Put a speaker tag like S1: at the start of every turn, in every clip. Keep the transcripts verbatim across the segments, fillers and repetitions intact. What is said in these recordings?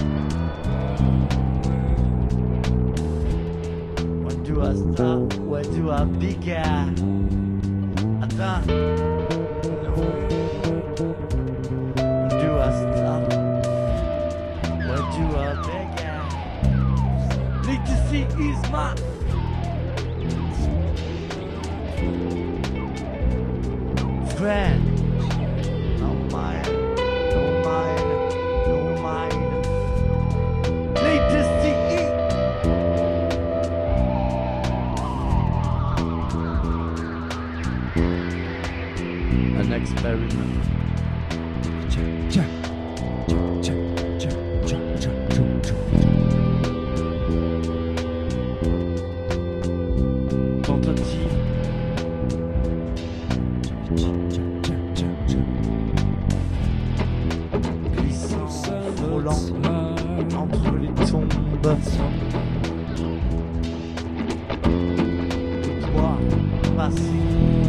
S1: When do I stop? Where do I begin? Attends. When do I stop? Where do I begin? Literacy is my friend. No mine, no mine, no mine. Literacy is an experiment. Tentative. Glissant, frôlant entre les tombes. Toi, passé.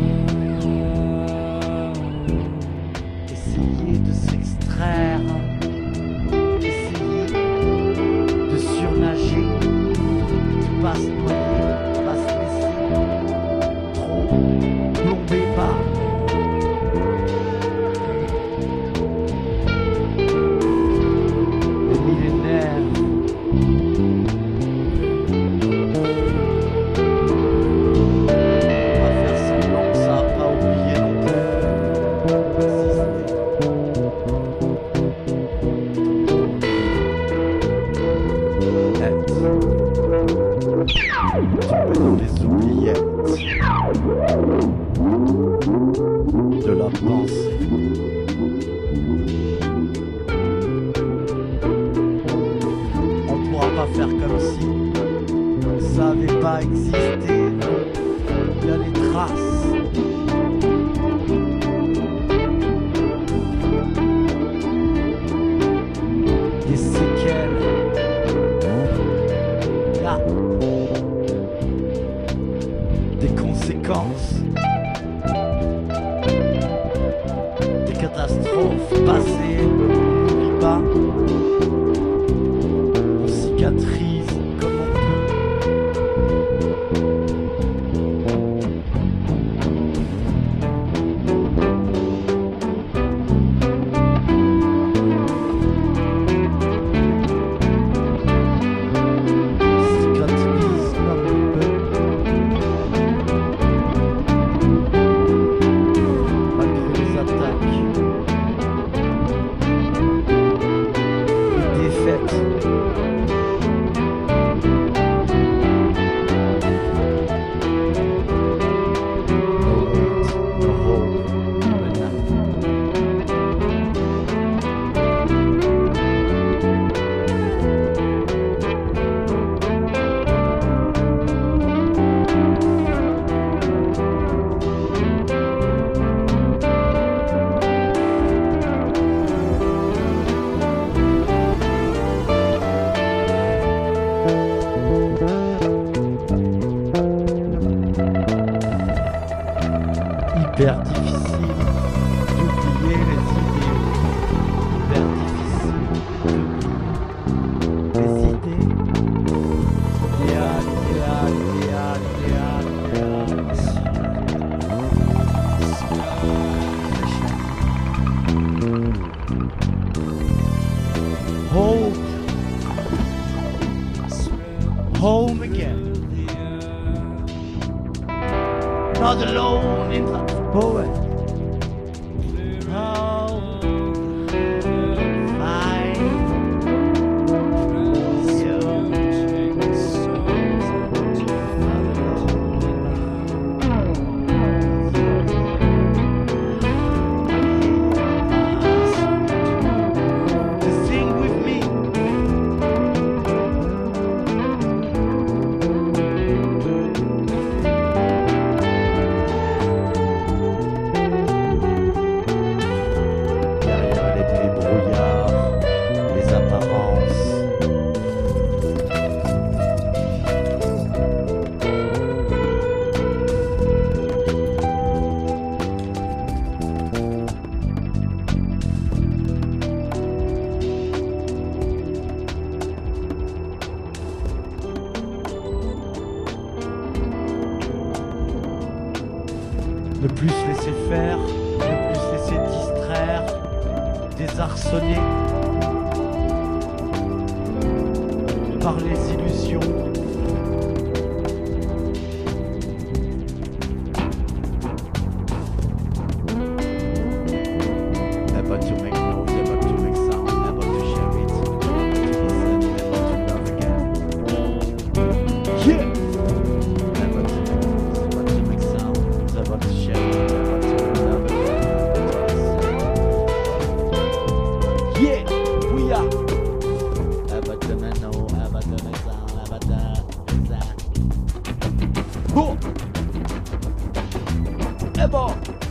S1: Essayer de s'extraire, essayer de surnager, de pas se noyer, de pas se laisser trop plomber par les millénaires. On va faire semblant que ça a pas oublié non plus. Dans les oubliettes de la pensée. On pourra pas faire comme si ça avait pas existé. Non, il y a les traces. Des séquelles. Là. Des conséquences, des catastrophes passées, on n'oublie pas, on cicatrise comme on peut. Cicatrise comme on peut. Hyper difficile d'oublier les idées. Hyper difficile d'oublier les idées. Idéal, idéal, idéal, idéal, idéal. Home. Home again. Not alone in the poet. How fine you to sing with me. Ne plus se laisser faire, ne plus se laisser distraire, désarçonner par les illusions. Never to make no, never to make sound, never to share it, never to listen, never to love again. Yeah! Never to make noise, never to make sound, never to share it, never to love again. Yeah! We are! Never to make no, never to make sound, never to make sound. Oh! Ever!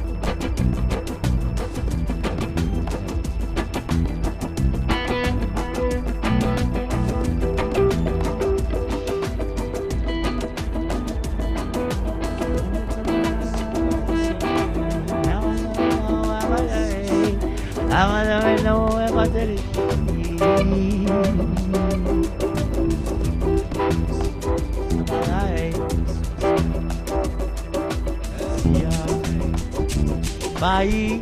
S1: I wanna know about it. Bye.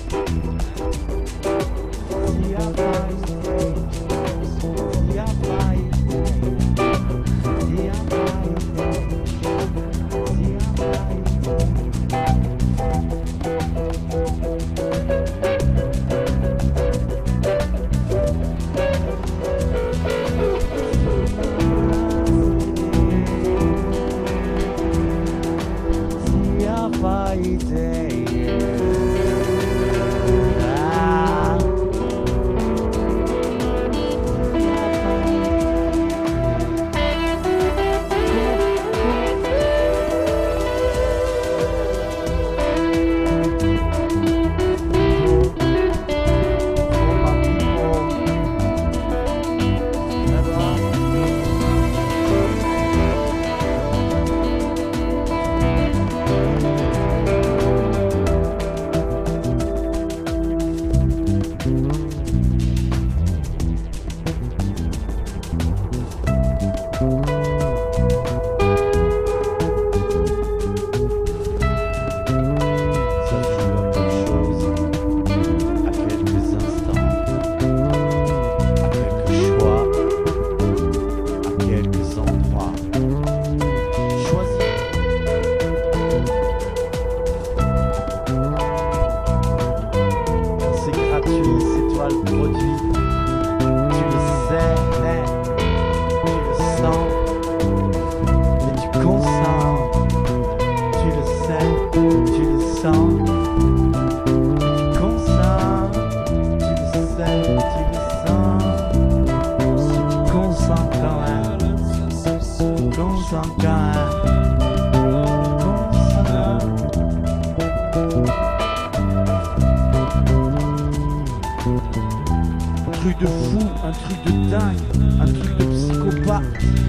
S1: Un truc de fou, un truc de dingue, un truc de psychopathe.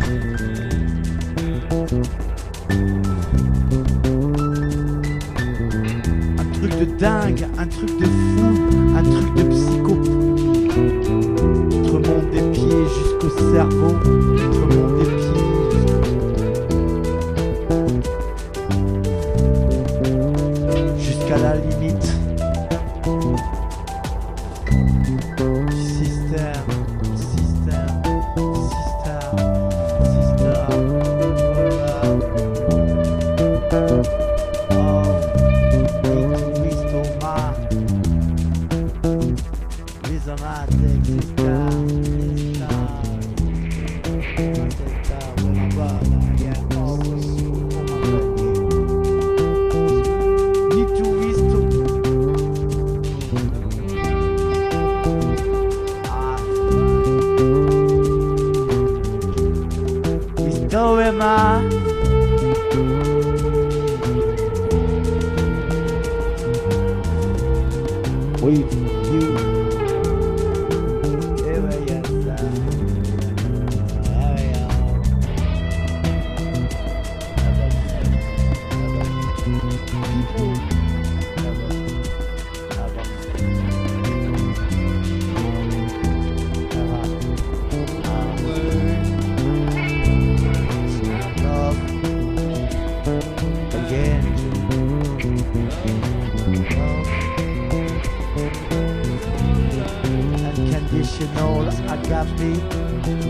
S1: Un truc de dingue, un truc de fou, un truc de psychopathe. Tu te remontes des pieds jusqu'au cerveau, tu te remontes des pieds jusqu'au... jusqu'à la limite. With you,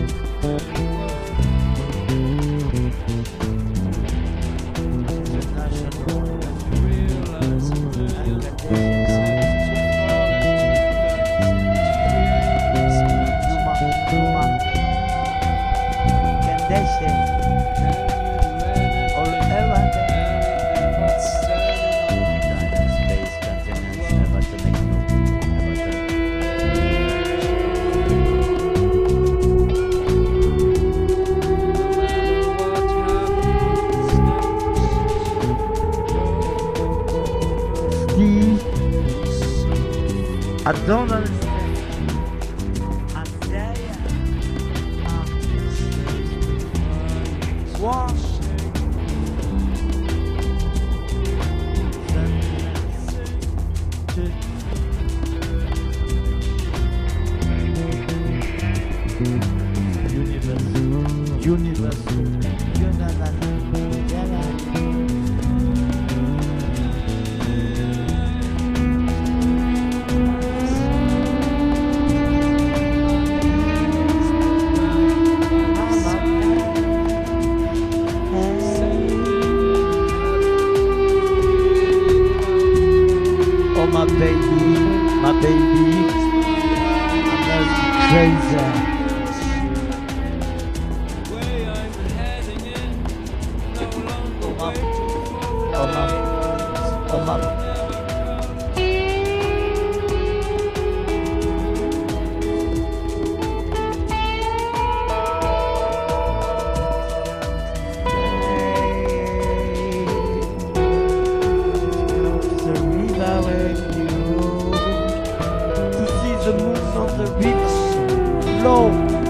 S1: I don't understand. I say uh, what? Universe, universe, oh my baby, my baby, I'm just crazy. The moon on the river flow.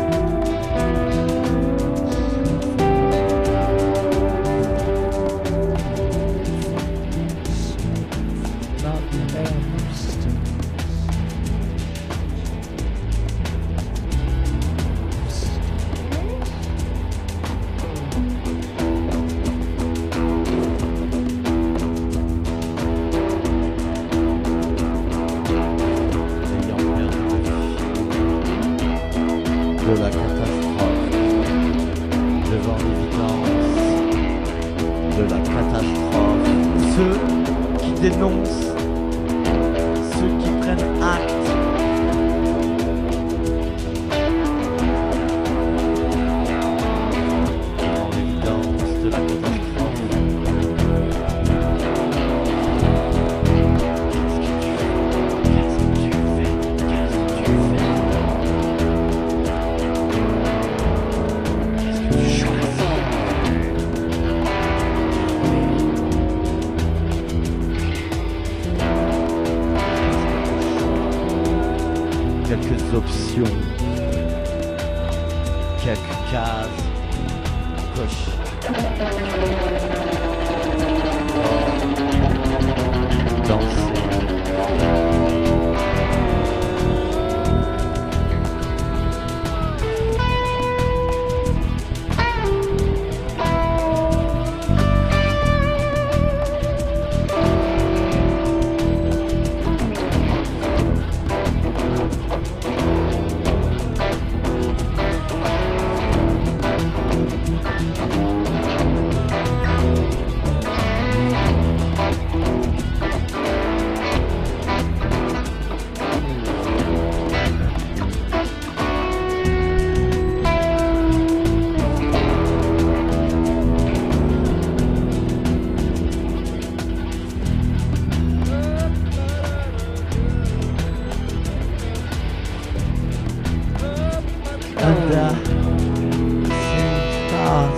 S1: Not the best. De la catastrophe, devant l'évidence de la catastrophe, ceux qui dénoncent, ceux qui prennent acte, devant l'évidence de la catastrophe. Qu'est-ce que tu fais? Qu'est-ce que tu fais? Quelques options, quelques cases, coche. Danser. Under stars,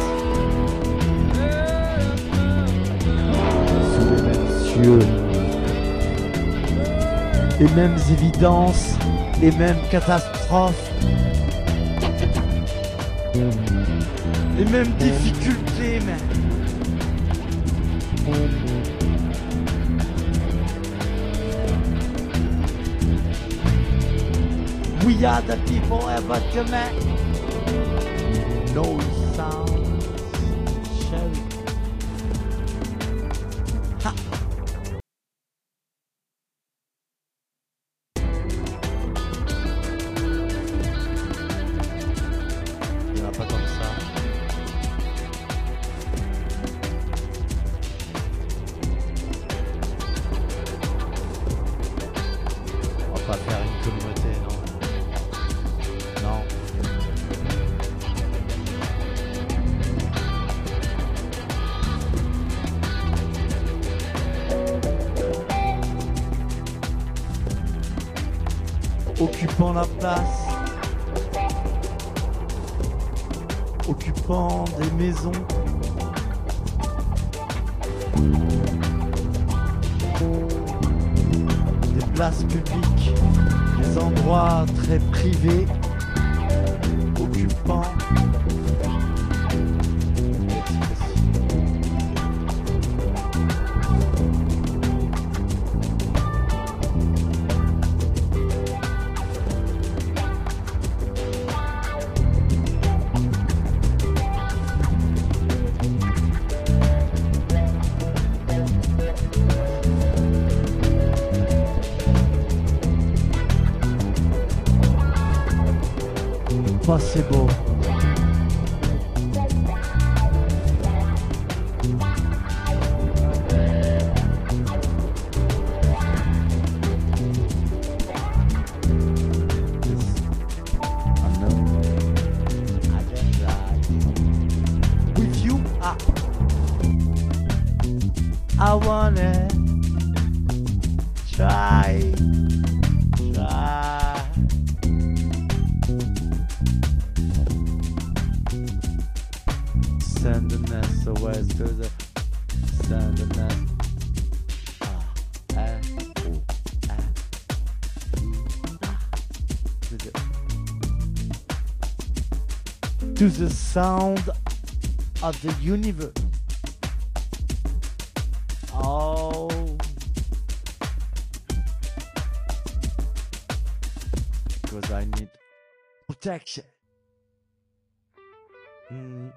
S1: sous les mêmes cieux, les mêmes évidences, les mêmes catastrophes, les mêmes difficultés, mais we are the people ever to make no sounds sharing. Ha. occupant la place, occupant des maisons. Des places publiques, des endroits très privés, occupant pas c'est beau. With you, ah. I wanna try, try. Send the nest away to the send the nest. Ah, eh, oh, eh, ooh, ah, to the to the sound of the universe. Oh, because I need protection. Mm.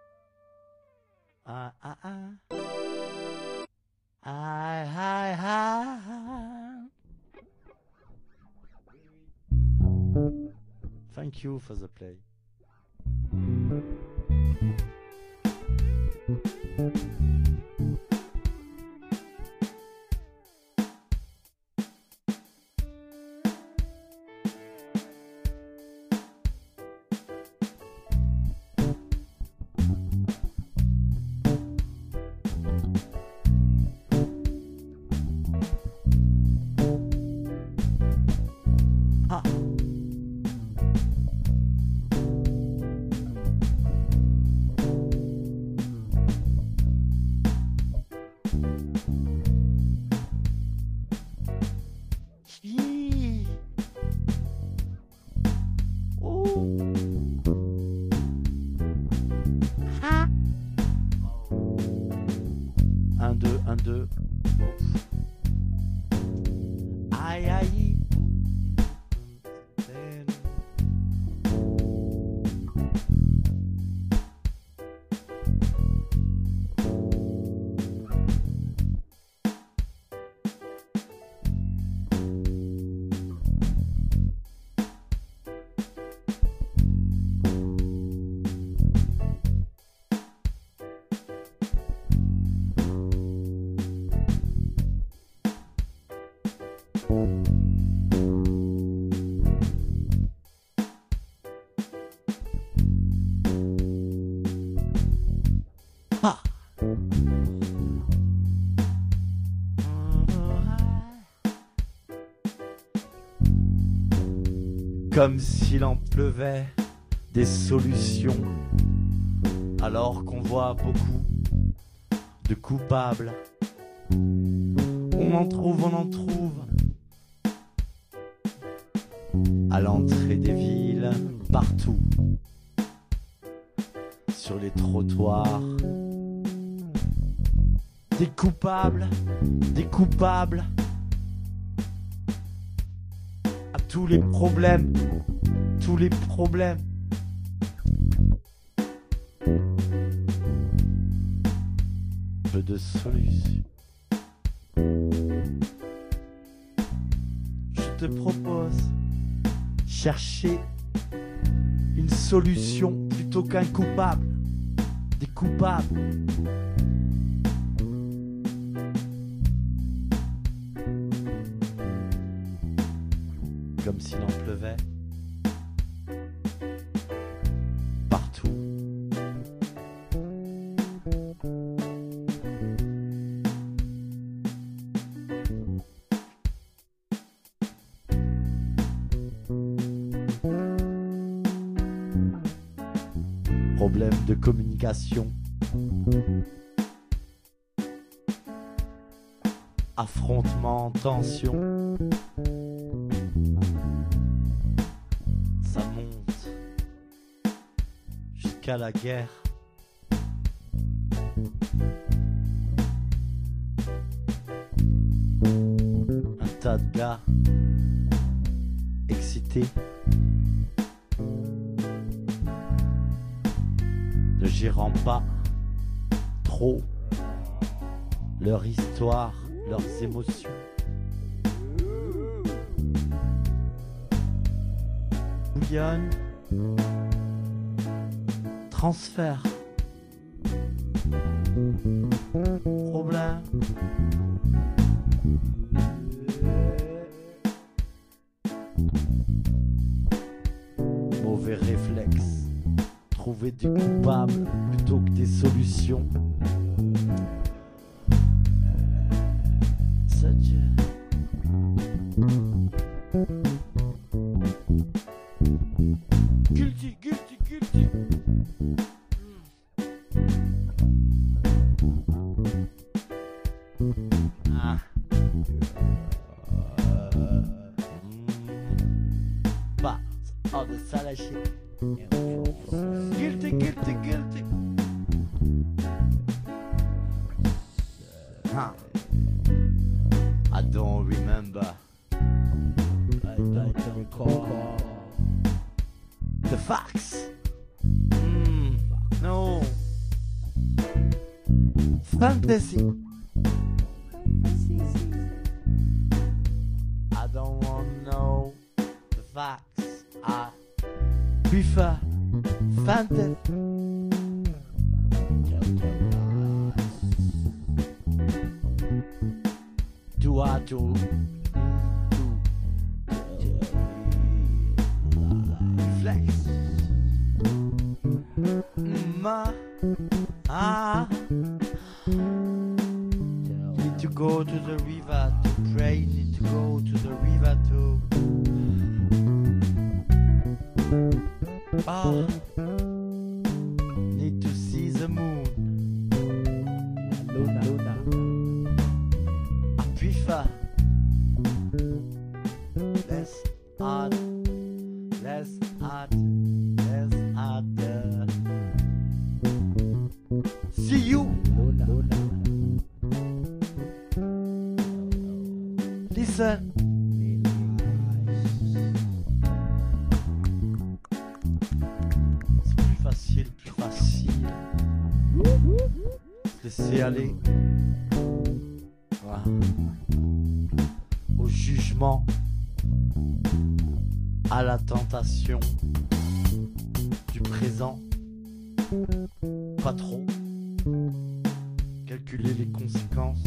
S1: Ah, ah, ah. Hi, hi, hi. Thank you for the play. Ah. Hi. Oh. Ah. Un, deux, un, deux. Aïe, aïe. Ah. Comme s'il en pleuvait des solutions, alors qu'on voit beaucoup de coupables. On en trouve, on en trouve à l'entrée des villes, partout, sur les trottoirs. Des coupables, des coupables à tous les problèmes, tous les problèmes. Peu de solutions. Je te propose chercher une solution plutôt qu'un coupable. Des coupables. Comme s'il en pleuvait partout. Problème de communication. Affrontement, tension. Ça monte jusqu'à la guerre. Un tas de gars excités, ne gérant pas trop leur histoire, leurs émotions. Bouillonne, transfert, problème. Mauvais réflexe, trouver des coupables plutôt que des solutions. Guilty, guilty, guilty. Ah. Bah, oh de ça lâcher. Guilty, guilty, guilty. Huh. I don't remember. I don't recall the facts. Mm, no. Fantasy. I don't want to know the facts. I prefer fantasy. Do I do? Flex. Ma, ah. Need to go to the river to pray. Need to go to the river to. Ah. Need to see the moon. Luna, Luna. I prefer less hard, less hard, less hard. See you. Luna, Luna. Listen. C'est plus facile, plus facile. Laisser aller. Voilà. Au jugement, à la tentation du présent. Pas trop. Calculer les conséquences.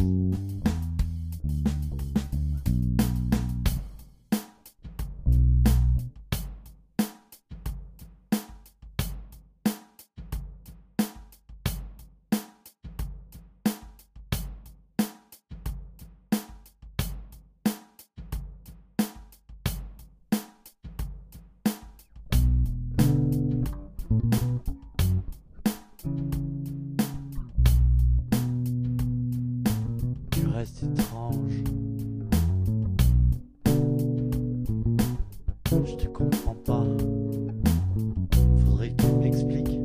S1: Tu restes étrange. Je te comprends pas. Faudrait que tu m'expliques.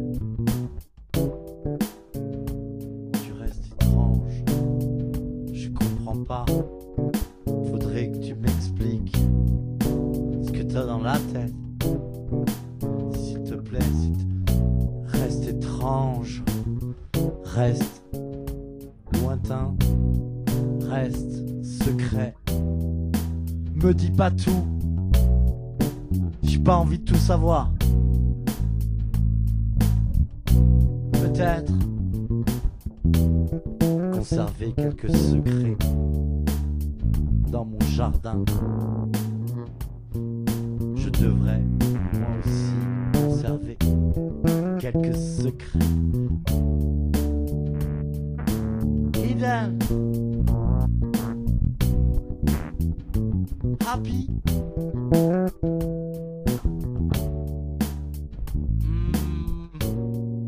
S1: Tu restes étrange. Je comprends pas. Faudrait que tu m'expliques ce que t'as dans la tête. S'il te plaît, s'il te... reste étrange. Reste lointain. Reste secret. Me dis pas tout. J'ai pas envie de tout savoir. Peut-être conserver quelques secrets dans mon jardin. Je devrais moi aussi conserver quelques secrets. Hidden. Happy. Mm.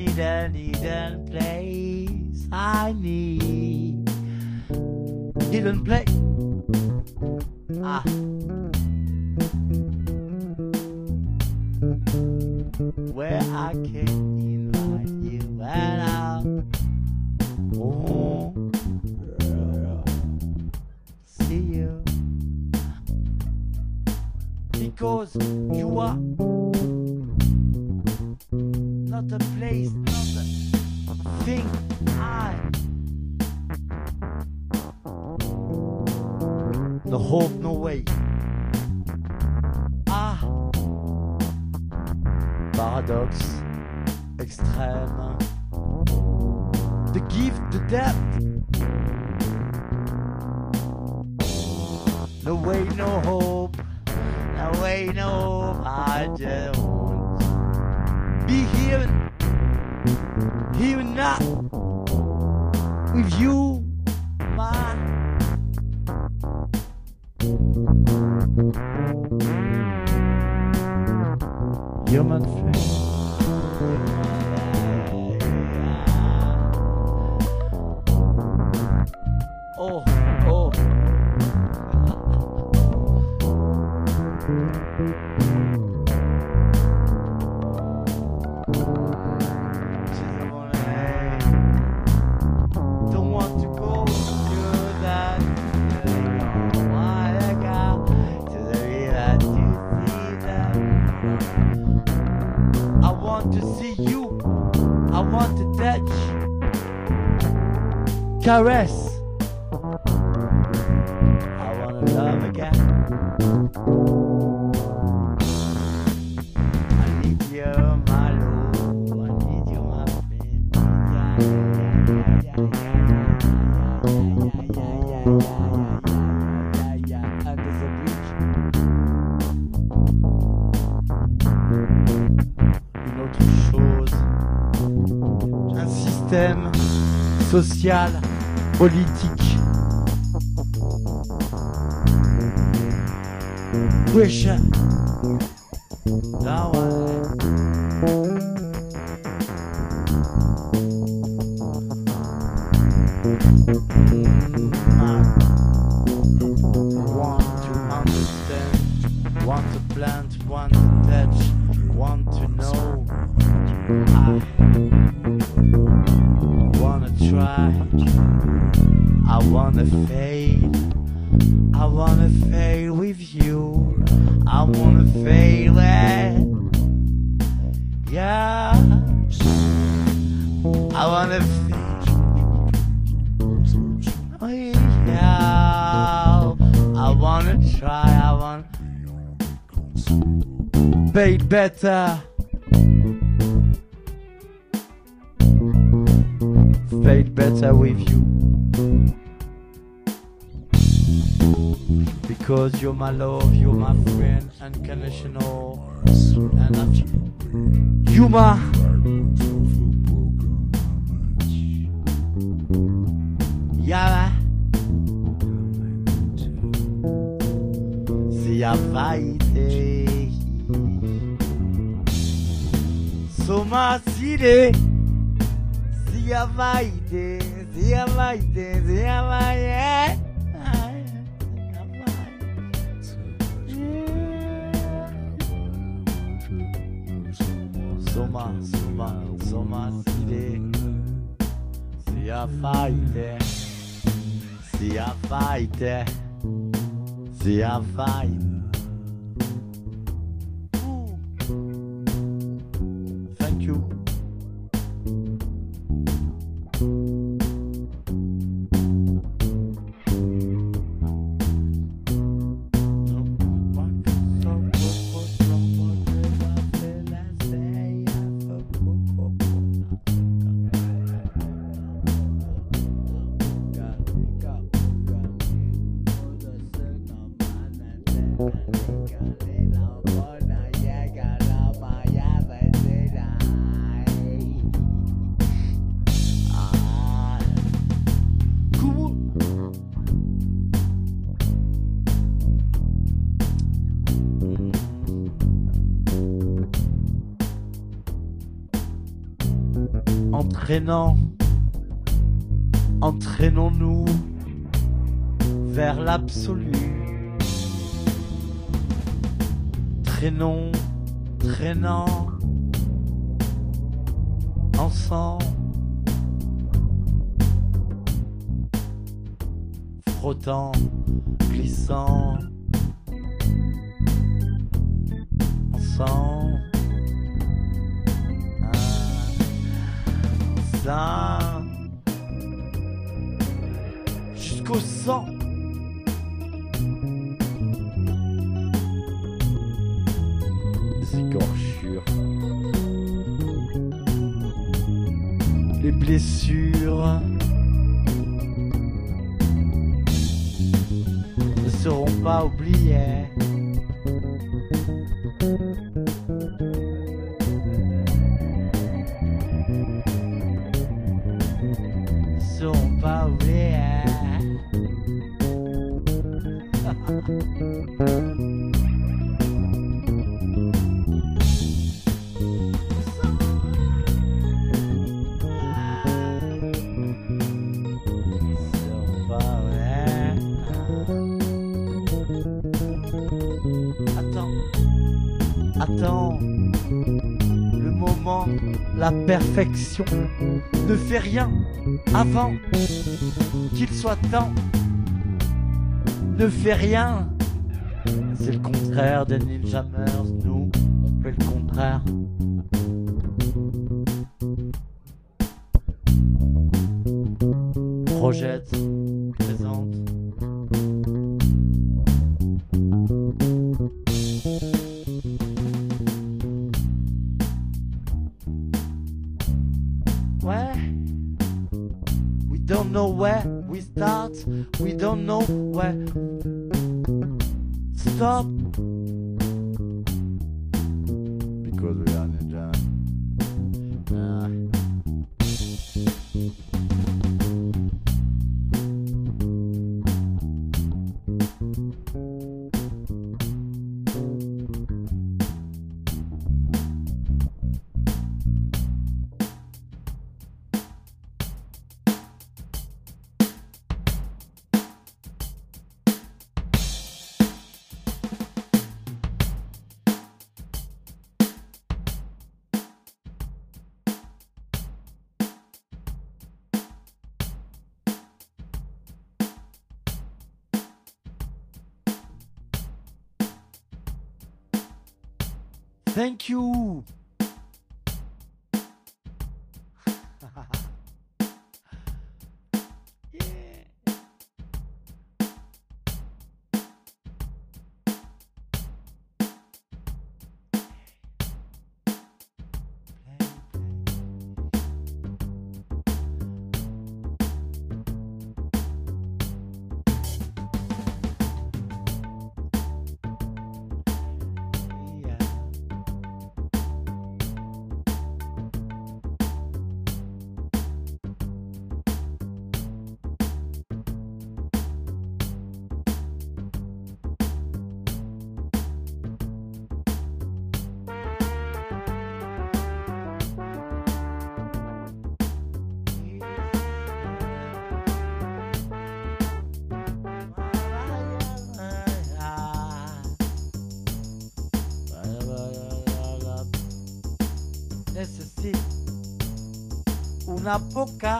S1: need a hidden place. I need hidden place. Ah. Where I can invite you and out. Oh, see you. Because you are not a place, not a thing. I no hope, no way. Ah, paradoxe extrême. The gift, the depth. No way, no hope. No way, no hope. I just want to be here, here now with you, my human friend. Oh, oh. Don't want to go to that. Why I go to the river to see that. I want to see you. I want to touch, caress. Love again. I need you, my love. I need you, my friend. Yeah, yeah, yeah, yeah, yeah, yeah, yeah. Under the bridge. Une autre chose. Un système social, politique. Wish I that one. Want to understand, want to plant, want to touch, want to know. I wanna try, I wanna fade, I wanna fade with you. I wanna fade away, yeah. I wanna fade, oh yeah. I wanna try, I wanna fade better, fade better with you. Because you're my love, you're my friend, unconditional, and I'm you my yeah. See I fight it, so my city. See I fight it, see I fight it, see I fight it. Soma, soma, soma, city. See I fight it, see I fight it, see I fight. Thank you. Traînant, entraînons-nous vers l'absolu. Traînons, traînant, ensemble. Frottant, glissant, ensemble. Ah, ça, jusqu'au sang. Les écorchures, les blessures ne seront pas oubliées. Ne seront pas oubliées. Attends, le moment, la perfection. Ne fais rien avant qu'il soit temps. Ne fais rien. C'est le contraire des Ninjammers. Nous, on fait le contraire. Projette, présente. Ouais. We don't know where we start. We don't know where stop. Because we are ninja. Uh. Thank you. Yeah. Necesito una poca.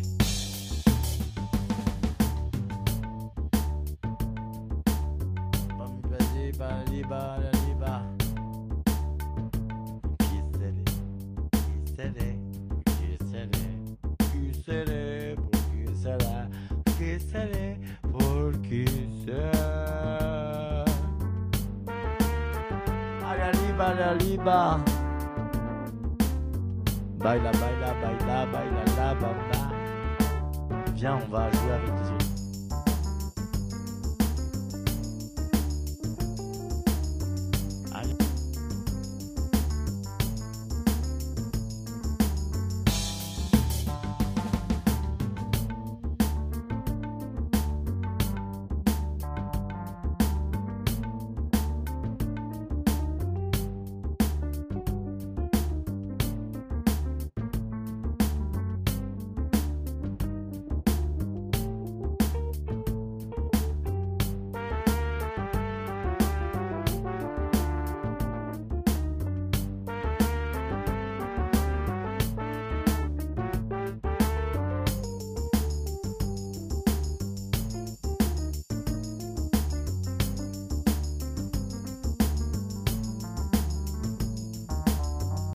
S1: Liba. Baila, baila, baila, baila, la bamba. Viens, on va jouer avec